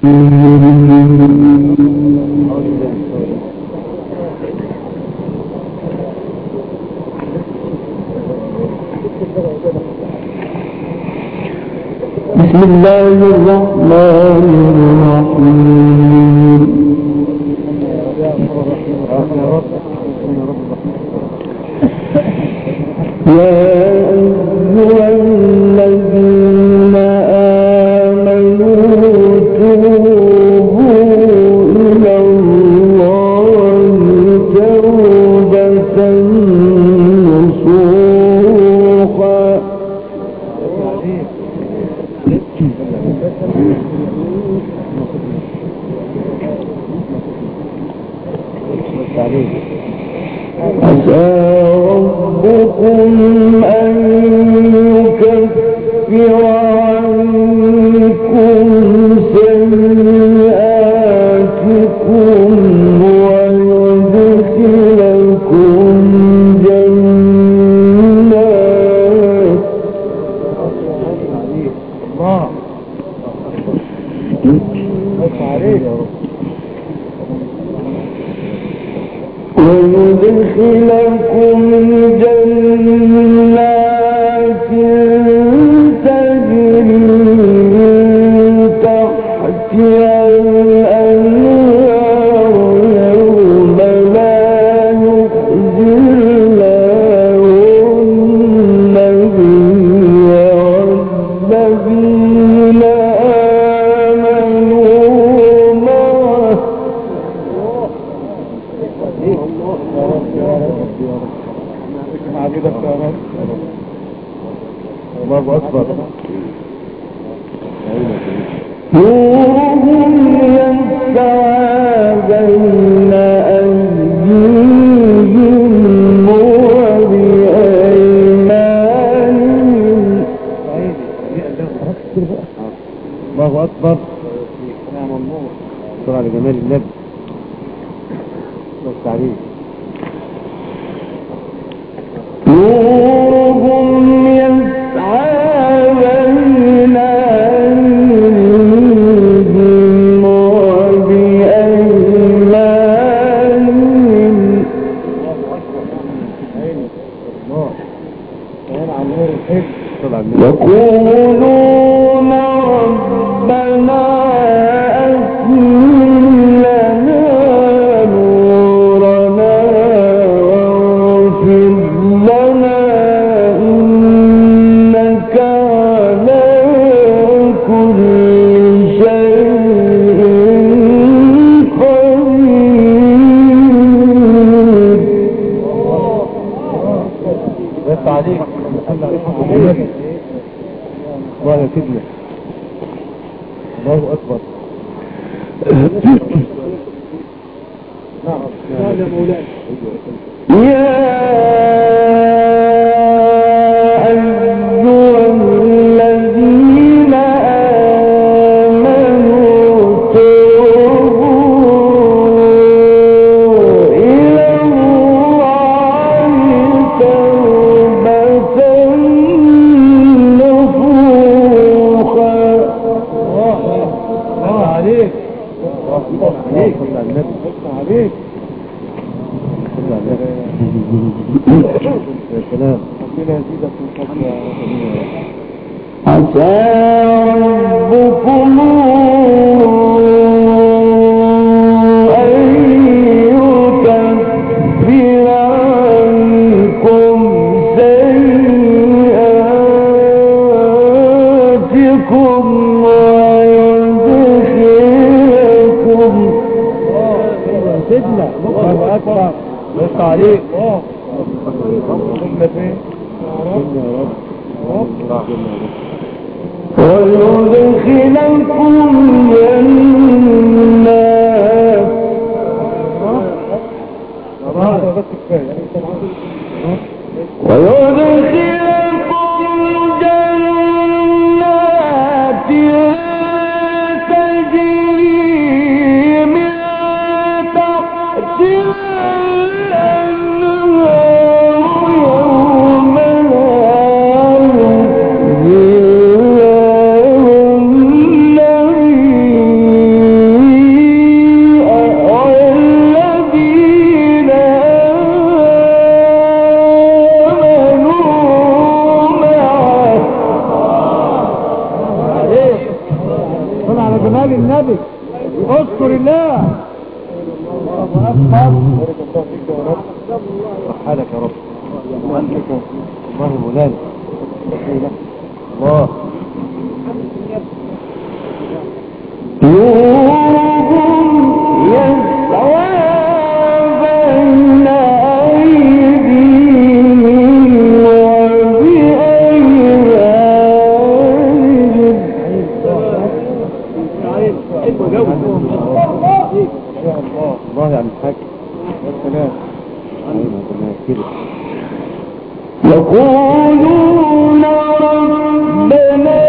بسم الله الرحمن الرحيم. يا أيها الذين آمنوا توبوا إلى الله توبة نصوحا عسى ربكم أن يكفر عنكم سيئاتكم ويدخلكم جنات تجري من تحتها الأنهار يوم لا يخزي الله النبي والذين آمنوا معه الله أكبر. نورهم يسعى بين أيديهم وبأيمانهم. الله أكبر. نعم النور. صلى لجمال النبي. بس عليه. نورهم يسعى بين أيديهم وبأيمانهم. يقولون ربنا أتمم لنا نورنا واغفر لنا إنك على كل شيء قدير. بس عليك الله يكتب. الله أكبر. نعم يا مولاي. يا أيها الذين آمنوا توبوا إلى الله توبة نصوحا. الله عليك. الله عليك. عليك. عسى ربكم أن يكفر عنكم سيئاتكم ويدخلكم سيدنا. الله أكبر. بس عليك. ويدخلكم جنات تجري من تحتها الأنهار يوم لا يخزي الله النبي على جمال النبي. اذكر الله. الله اكبر. حالك يا رب. الله مولانا. الله الله يا عم الحاج. يا سلام. يقولون ربنا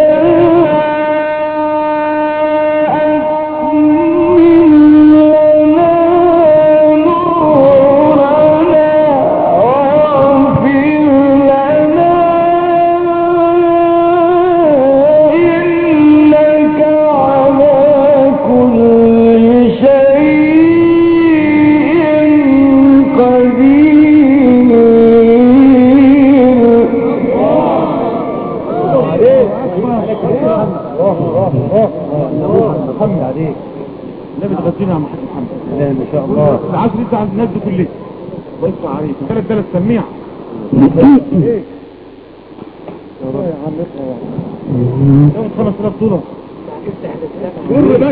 محمد عليك. النبي تغذينا يا محمد محمد. لا ما شاء الله. العصر انت عند الناس دي كلها. الله يفتح عليك. ثلاث سميع. ايه يا عم ياخد 5000 دولار. قول بقى.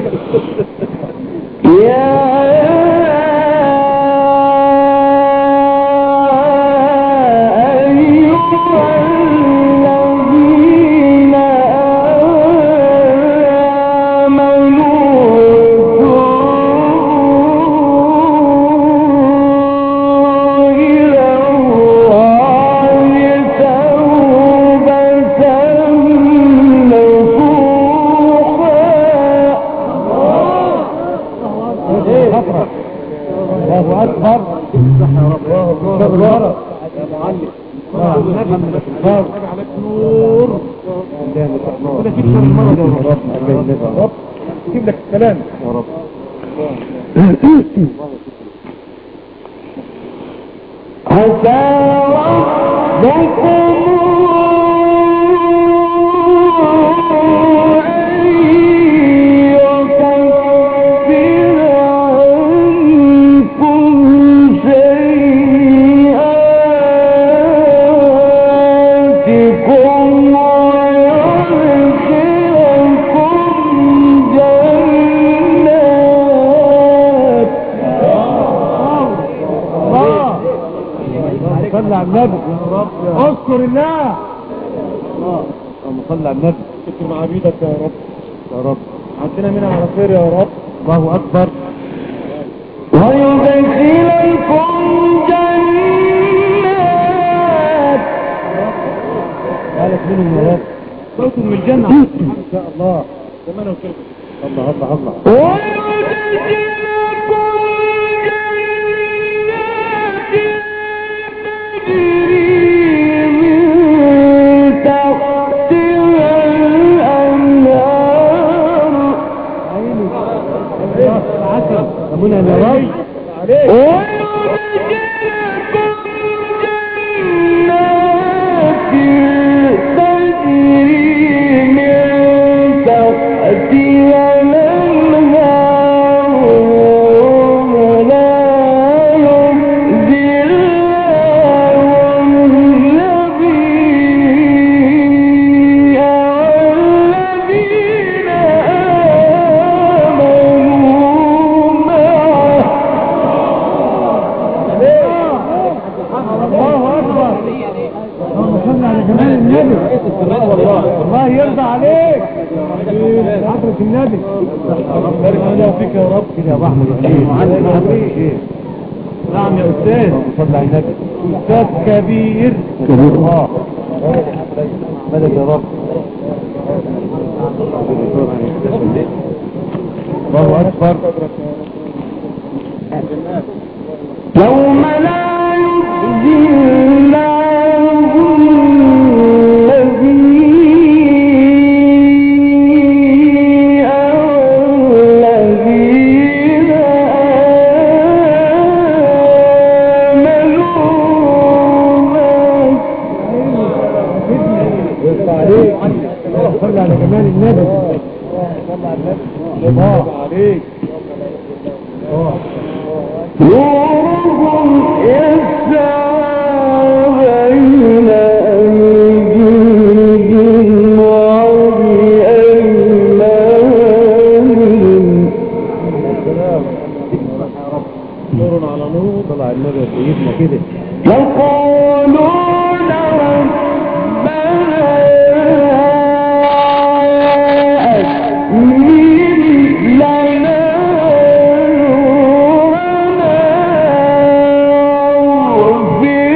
الله اكبر. صح يا رب. الله يا معلم. حاجه عليك نور. ولا فيك شر المرض يا رب. جيب لك السلام يا رب. عسى ربكم صلى على النبي يا رب. اذكر الله. اللهم صل على النبي. اذكر مع بيدك يا رب. يا رب عدنا منها على خير يا رب. الله اكبر. ويدخلكم جنات. قالت منهم يا رب. صوت من الجنة ان شاء الله. زمان وكلمة. الله الله الله. ويدخلكم ربنا يا رب. الله يرضى عليك حضرة النبي. بارك الله فيك يا رب. يا ابو احمد نعم يا استاذ. صل على النبي. استاذ كبير. الله مدد يا رب. الله اكبر. يوم لا يخزي الله صلى على جمال النبي. الله عليك. نورهم يسعى بين أيديهم وبأيمانهم. نور على نور. طلع النبي سيدنا كده. يقولون ربنا أتمم لنا نورنا واغفر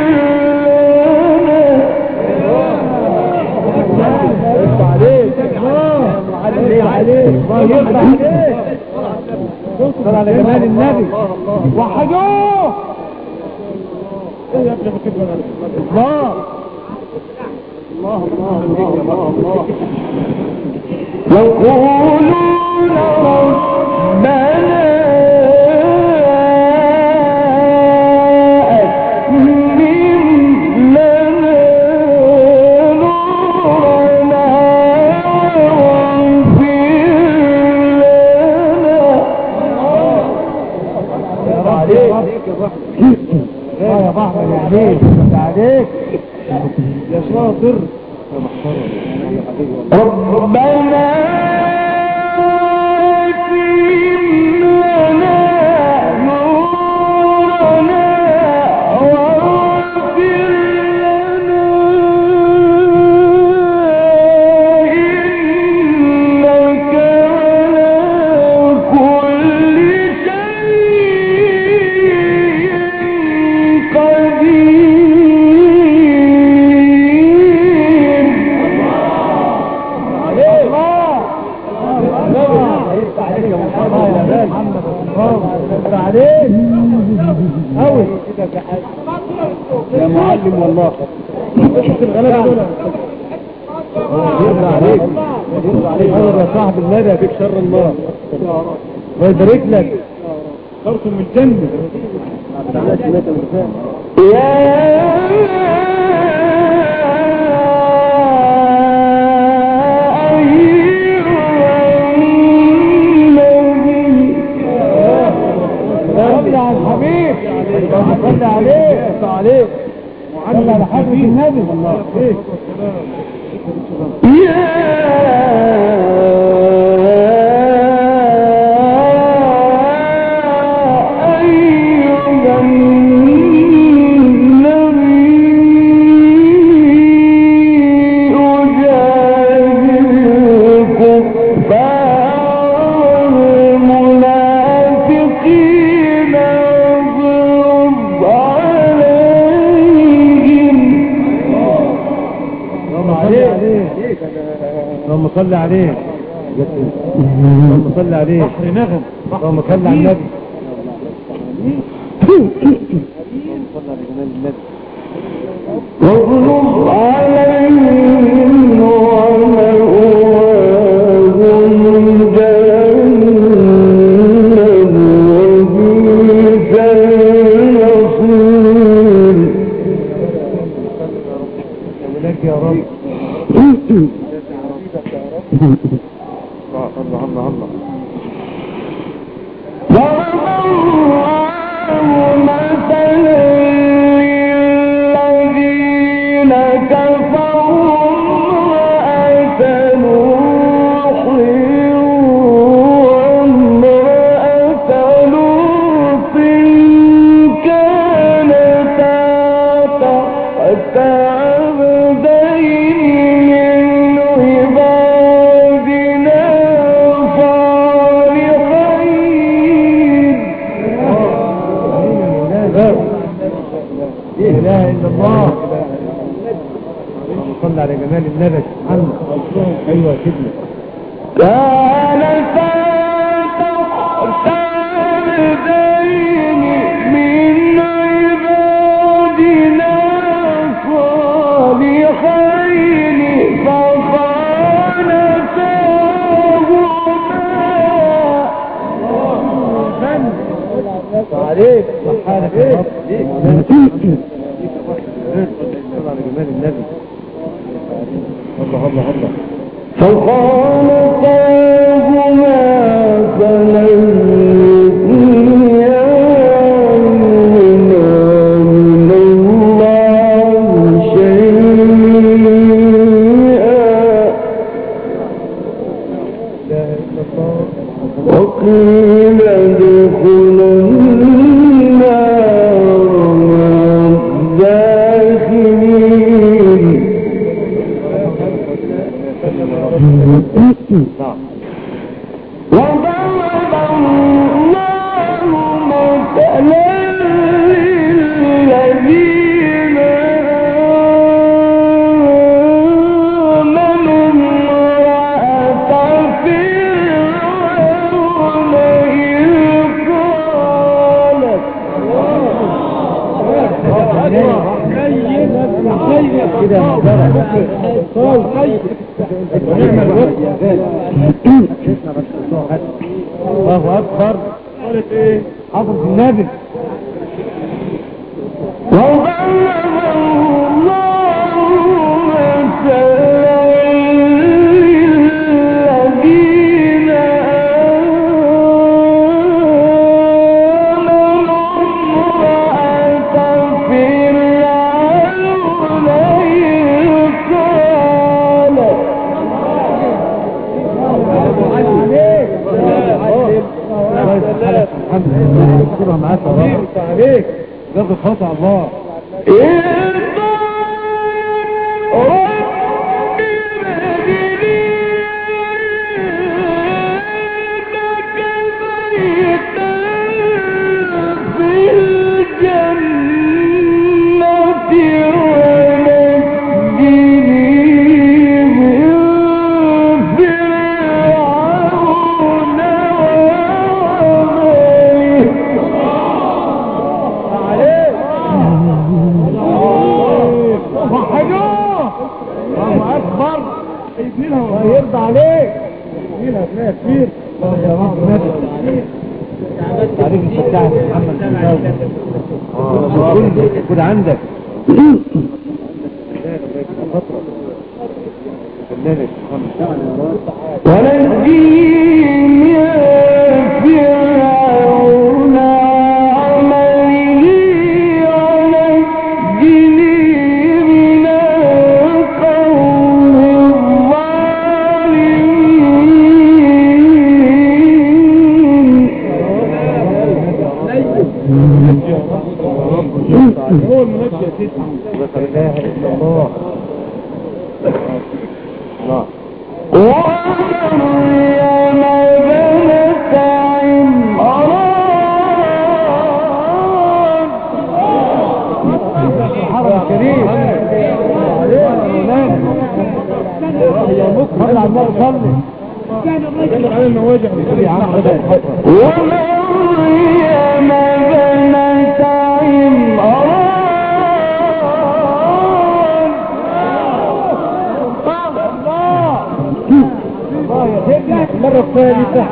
لنا. عليك الله يرضى عليك. صل على جمال النبي. وحدوه. ايه يا ابني بكتب الله الله الله الله الله. يقولون ربنا أتمم لنا نورنا واغفر لنا. يا بحر يا عليك. عليك يا شاطر يا محترم. ربنا أتمم لنا نورنا واغفر لنا إنك على كل شيء قدير. قوي يا معلم والله. الغلابه دول يرضى عليك. يرضى عليك يا صاحب النبي. فيك شر الله ويبارك لك. صرتم من الجنه. صلي على الحبيب. صلي عليه. عليه وعلى على حبيب النبي. الله عليك. يا أيها النبي أجاهد الكفار والمنافقين واغلظ عليهم. اللهم صل عليه. اللهم صل عليه. بحر نغم. اللهم صل على النبي. واغلظ عليهم ومأواهم جهنم وبئس المصير. يا رب. الله الله الله. ضرب الله مثلا للذين كفروا امرأة نوح وامرأة لوط كانتا تحت عبدين من عبادنا صالحين. لا اله الا الله. اللهم صل على جمال النبي. محمد. ايوه سيدنا. كانتا تحت عبدين من عبادنا صالحين فخانتاهما. عليك. سبحانك يا رب. صل على جمال النبي. الله الله الله. فخانتاهما وقيل ادخلوا النار مع الداخلين وضرب الله مثلا للذين آمنوا امرأة فرعون إذ قالت الله اكبر. قالت ايه؟ حضرة النبي. وضرب الله مثلا للذين آمنوا امرأة فرعون كلها معاك عليك جاب الخطأ الله يرضى عليك كبير كبير عليك الفتاح محمد خد عندك ونجيهم يا فرعون عمله ونجني من القوم ومريم بنت عمران الحرم الكريم صلي على النبي صلي على المواجع ومريم بنت عمران المرة الثالثة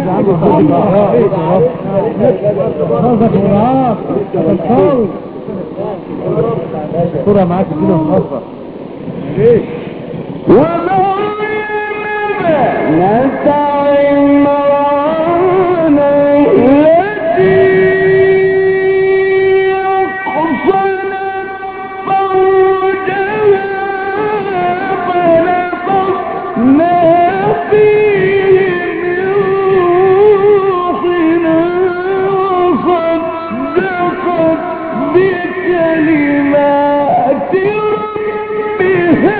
صورة معاك كده مخصصة ومريم بنت عمران التي أحصنت فرجها فنفخنا فيه من روحنا وصدقت بكلمات ربها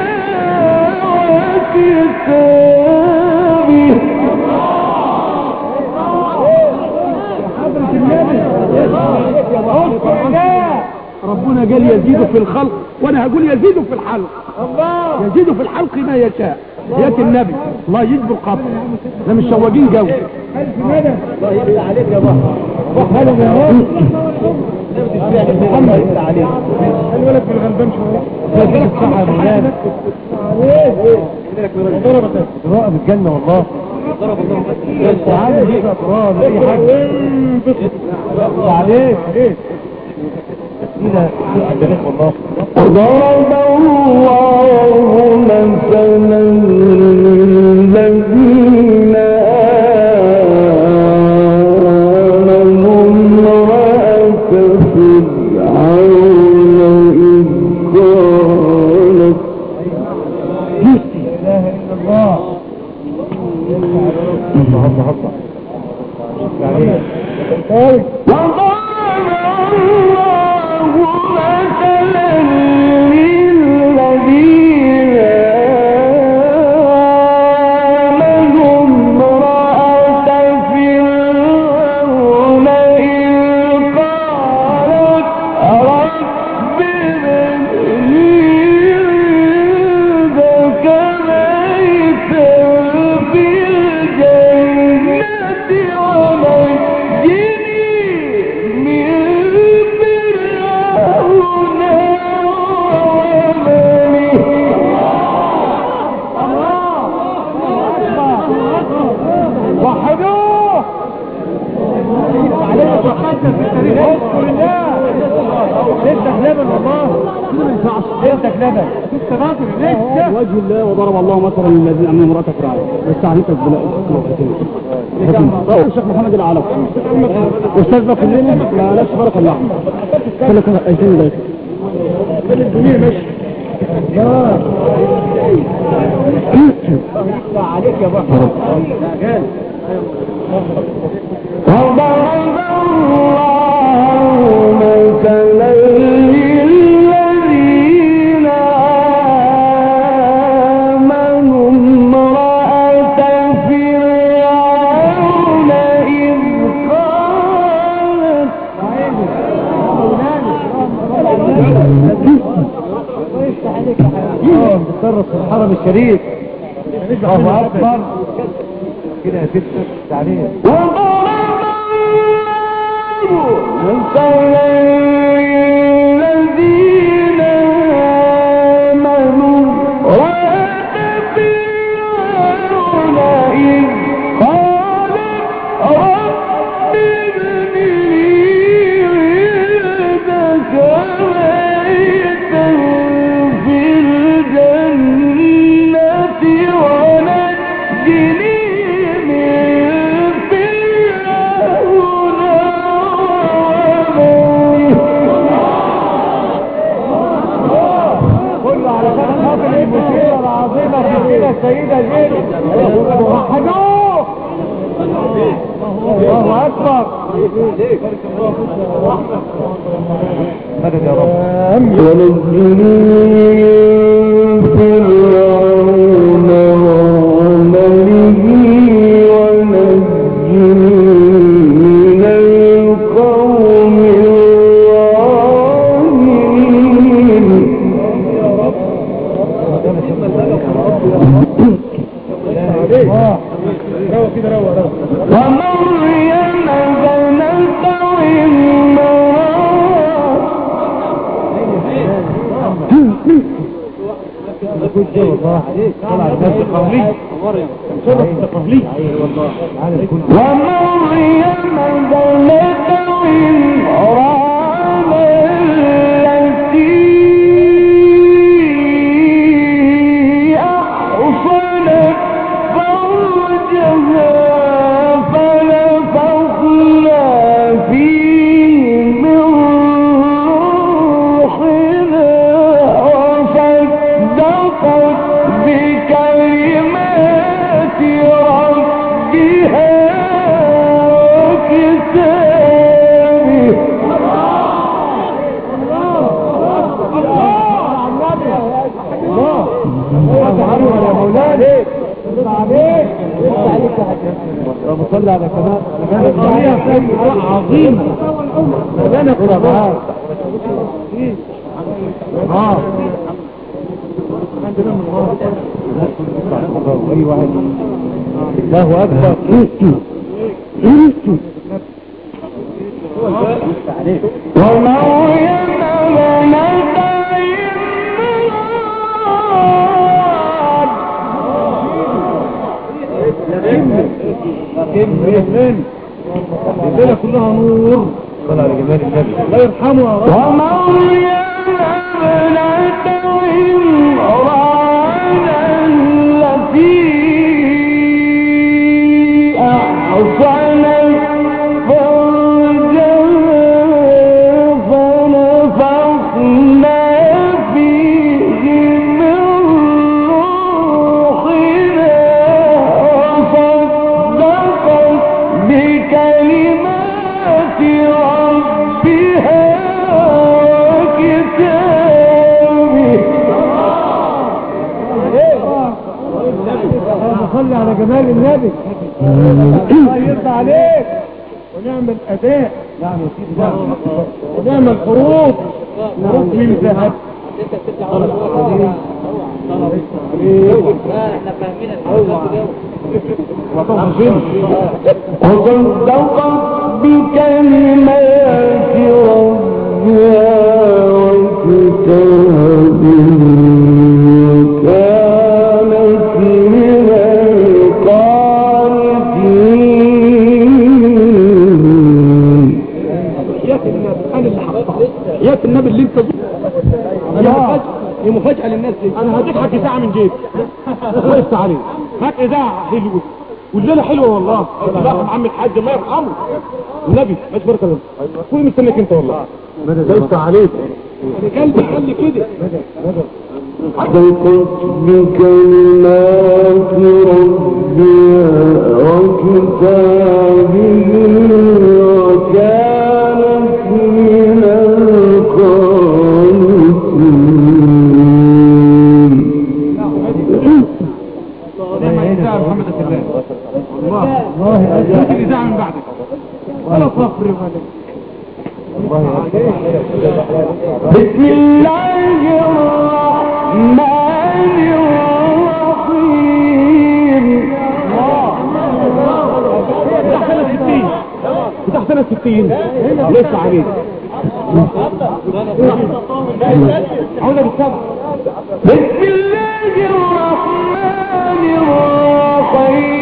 وكتابه. حضرة النبي ربنا قال يزيد في الخلق وانا هقول يزيد في الحلق. الله يزيد في الحلق ما يشاء. ياتي النبي الله يجبر القبر. احنا مش شواجين جو. الله يبارك عليك يا بابا. هذا من محمد يبارك عليك. الولد في الغلبان شويه. لكن الصحه يا مولانا. ضربت ضرب الجنه والله. ضرب الله تعالى يبقى تراب اي حاجه. عليك كده والله. ضرب الله مثلا للذين آمنوا امرأة فرعون إذ قالت لا إله إلا الله. وجه الله. وضرب الله مثلا الذين امنوا امرأة فرعون واستعنتك بالله. الشيخ محمد العلم استاذنا كلنا لا فرق اللحم ثلاث ايتين ده الدنيا ماشي عليك يا بحر بتصرف في الحرم الشريف. الله اكبر كده يا ست تعليم. الذين آمنوا رأت فرعون إذ قال رب ابن لي عندك بيتا في الجنة ونجني من فرعون كله على خاطر المشكلة العظيمة في السيدة زينب. وحدوه الله أكبر. مدد يا رب. ونجني فرعون وعمله ونجني من القوم الظالمين. ومريم بنت عمران التي أحصنت فرجها فنفخنا فيه من روحنا وصدقت بكلمات ربها وكتابه. يا مولانا عليك بصلي على كمان عظيمة مدانا قرآن اي واحد الله اكبر. ومريم بنت عمران الليلة كلها نور. صلى على جمال النبي الله يرحمه يا رب. ومريم بنت عمران التي أحصنت فرجها فنفخنا فيه من روحنا وصدقت بكلمات جمال النبي. الله يرضى عليك ونعمل اداء. نعم يا سيدي. ونعمل حروف من ذهب. احنا فاهمين الحروف وصدقت بكلمات ربها وكتابه وكانت من القانتين. يا النبي اللي انت دي مفاجأة للناس دي. انا هديك حق ساعة من جيبي وقفت عليه هات اذاعة حلوة والليلة حلوة والله. الله عم الحاج الله يرحمه النبي ما تبارك الله. كل مستنيك انت والله وقفت عليك قلبي قال لي كده. صدقت بكلمات ربها وكتابه وكانت من القانتين. محمد السلام والله ممكن اذاعة من بعدك ولا فخر ولا. بسم الله الرحمن الرحيم. بتاع سنة 60 لسه عليك عودة بالسبع. بسم الله الرحمن الرحيم.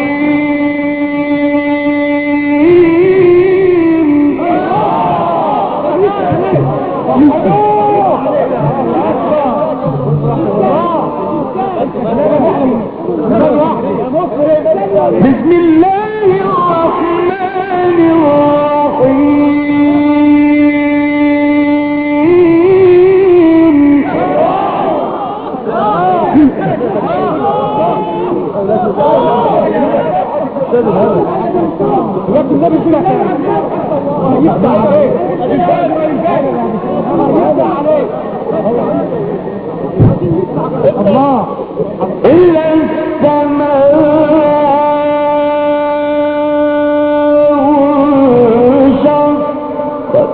بسم الله الرحمن الرحيم. الله إلا السماء وانشقت.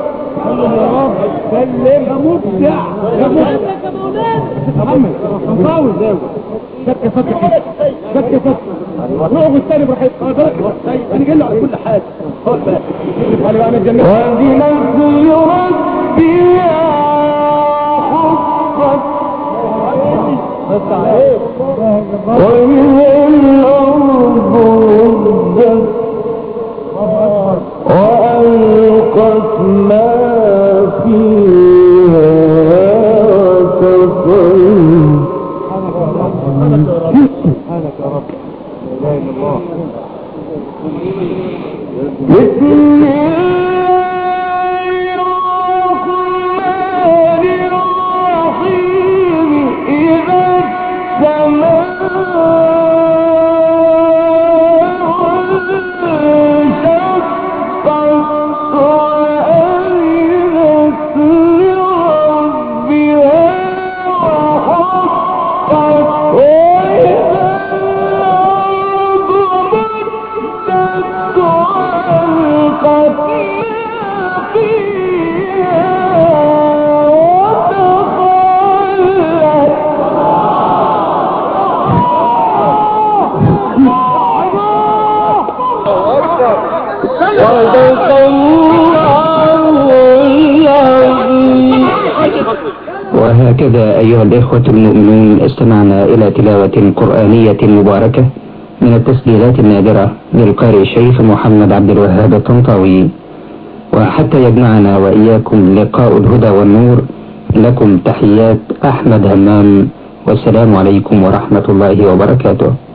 سلم مبدع يا محمد نطاول ده فك نقف الثاني براحتك. انا جاي له على كل حاجه خد بالك انا بقى متجنن. وبنفس ربها حفت وإذا الأرض مدت وألقت ما فيها وتخلت. سبحانك يا رب لا اله الا الله. بسم الله الرحمن الرحيم. إذا السماء انشقت وأذنت لربها وحقت وإذا الأرض مدت وألقت ما فيها وتخلت. صدق الله العظيم. وهكذا أيها الإخوة المؤمنون استمعنا إلى تلاوة قرآنية مباركة من التسجيلات النادرة للقارئ الشيخ محمد عبد الوهاب الطنطاوي. وحتى يجمعنا وإياكم لقاء الهدى والنور، لكم تحيات أحمد همام، والسلام عليكم ورحمة الله وبركاته.